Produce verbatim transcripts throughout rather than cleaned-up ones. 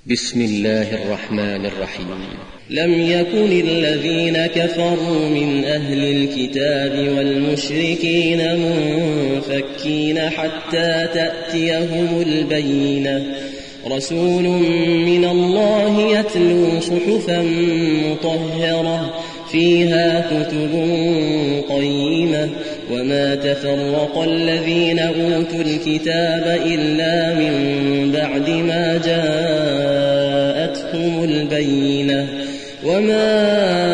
بسم الله الرحمن الرحيم. لم يكن الذين كفروا من أهل الكتاب والمشركين منفكين حتى تأتيهم البينة، رسول من الله يتلو صحفا مطهرة فيها كتب قيمة، وما تفرق الذين أوتوا الكتاب إلا من بعد ما جاءتهم البينة، وما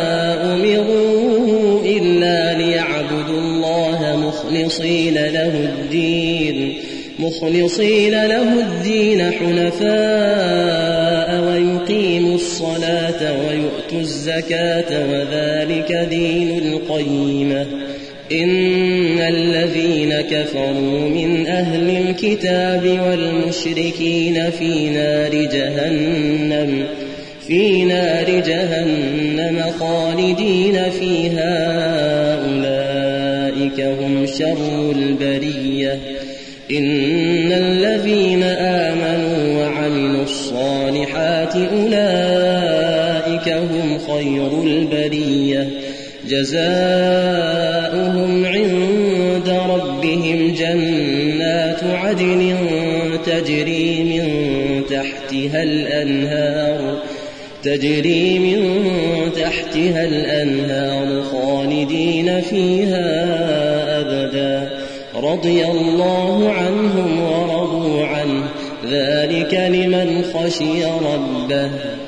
أمروا إلا ليعبدوا الله مخلصين له الدين مخلصين له الدين حنفاء ويقيموا الصلاة ويؤتوا الزكاة وذلك دين القيمة. إن الذين كفروا من أهل الكتاب والمشركين في نار جهنم في نار جهنم خالدين فيها، أولئك هم شر البرية. إن الذين آمنوا وعملوا الصالحات أولئك هم خير البرية، جزاؤهم عند ربهم جنات عدن تجري من تحتها الأنهار تجري من تحتها الأنهار خالدين فيها أبدا، رضي الله عنهم ورضوا عنه، ذلك لمن خشي ربه.